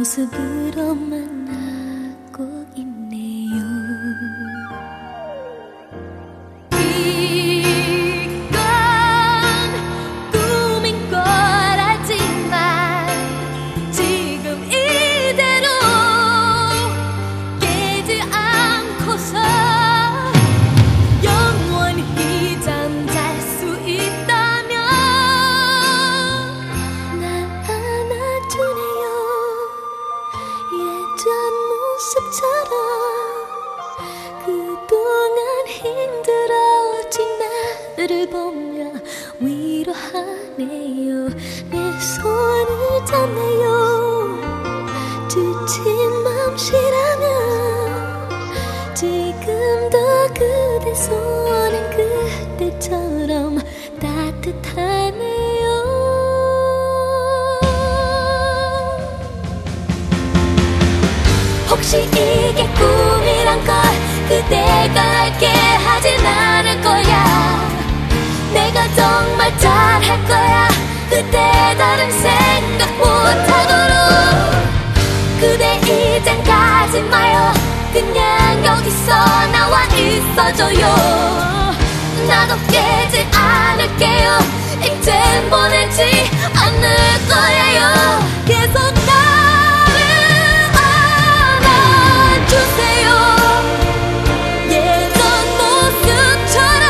모습으로만 하고 있네요. 이건 꿈인 걸 알지만 지금 이대로 깨지 않고서 영원히 잠잘 수 있다면 날 안아주네요. 예전 모습처럼 그동안 힘들어진 나를 보며 위로하네요. 내 손을 잡네요. 지친 맘씨라면 지금도 그대 손은 그때처럼 따뜻하네요. 혹시 이게 꿈이란 걸 그대가 알게 하진 않을 거야. 내가 정말 잘할 거야. 그대 다른 생각 못하도록. 그대 이젠 가지 마요. 그냥 여기서 나와 있어줘요. 나도 깨지 않을게요. 이젠 보내지 않을 거예요. 계속 나를 안아주세요. 예전 모습처럼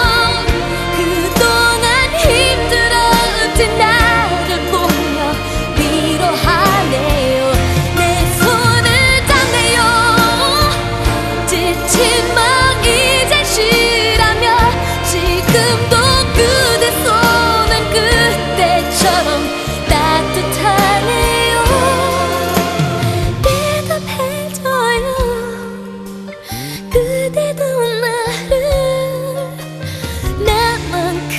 그동안 힘들어진 나를 보며 위로하네요. 내 손을 잡네요. 지친 맘 이제 쉬라며 지금도 그대 손은 그때처럼 따뜻하네요. 대답해줘요. 그대도 나를 나만큼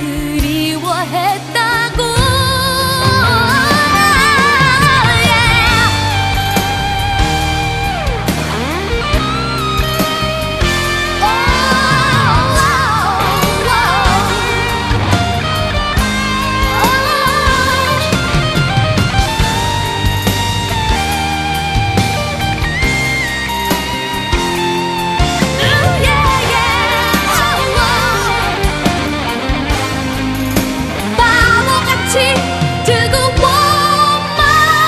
그리워했다고. 바보같이 뜨거워만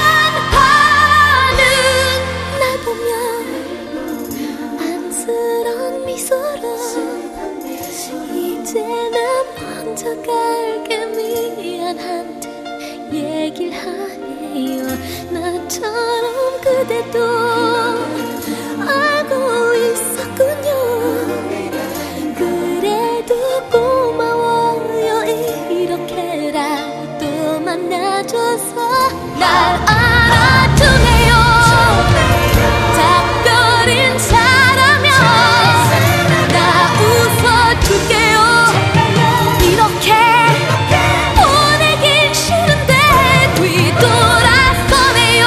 하는 날 보며 안쓰러운 미소로 이제는 먼저 갈게 미안한데 얘길 하네요. 나처럼 그대도 알고 있었군요. 그래도 고마워요. 이렇게라도 만나줘서 날 알아주네요. 작별 인사라면 나 웃어줄게요. 이렇게 보내긴 싫은데 뒤돌아서네요.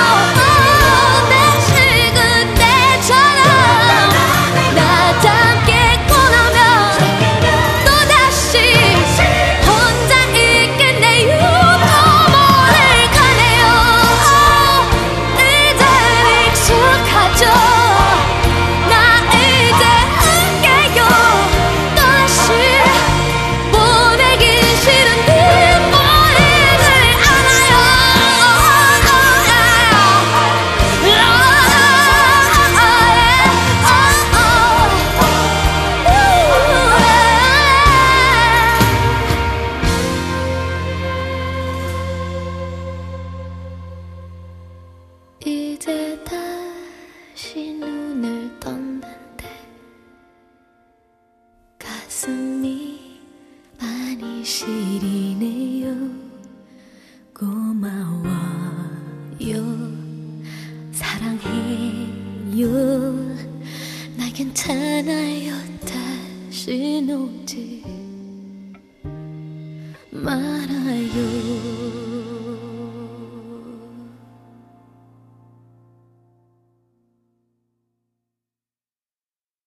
다시 그때처럼 나 잠게 꺼나면 또다시 혼자 있겠네요. 또 멀리 가네요. 이젠 익숙하죠. 나 이제 할게요. 또다시 보내긴 싫은데 버리질 않아요. 이제 다시 눈을 떴는데 가슴이 많이 시리네요. 고마워요. 사랑해요. 나 괜찮아요. 다시 오지 말아요.